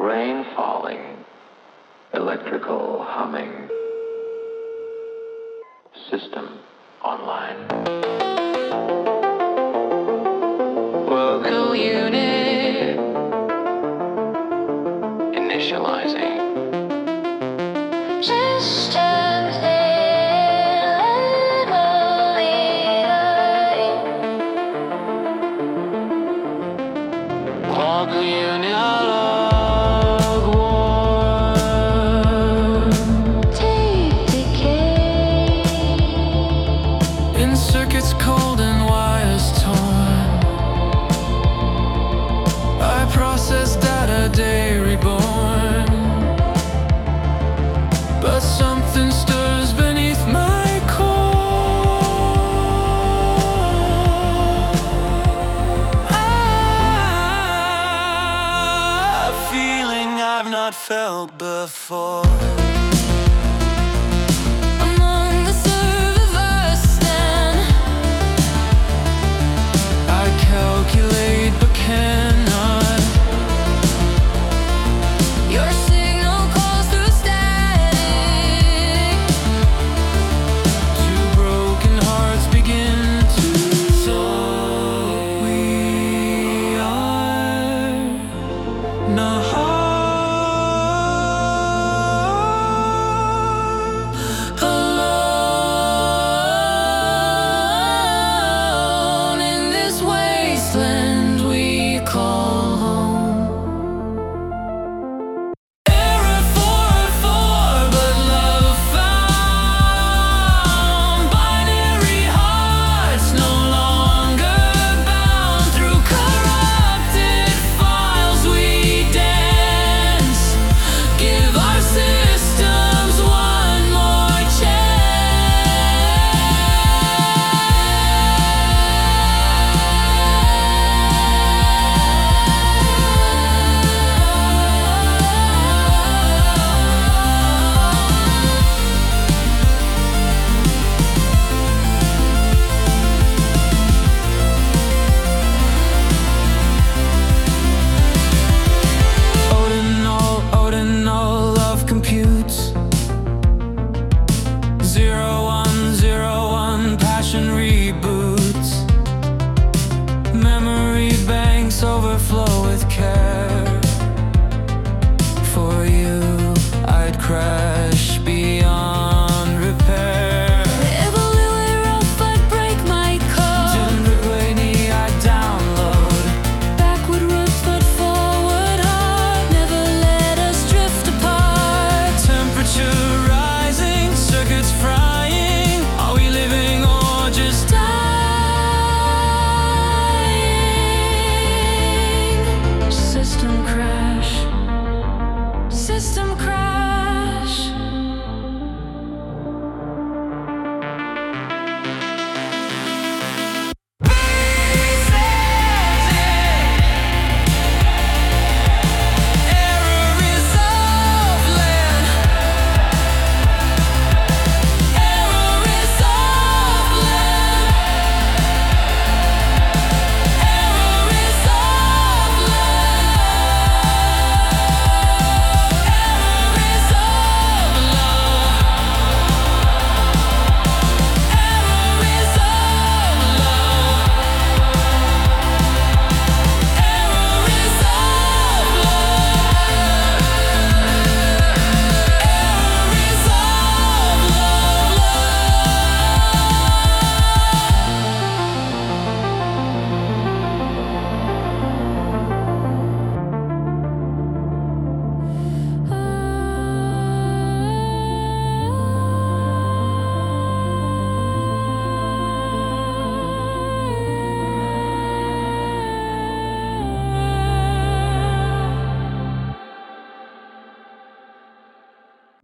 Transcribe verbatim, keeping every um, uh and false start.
Rain falling, electrical humming, system online. Local unit initializing. Systems in Local unit log one. Take decay in circuits cold and wires torn. I process data, day reborn. But something stirs beneath my core. A feeling I've not felt before. Among the survivors stand. I calculate but cannot. Your signal calls through static. Two broken hearts begin to soar. We are not.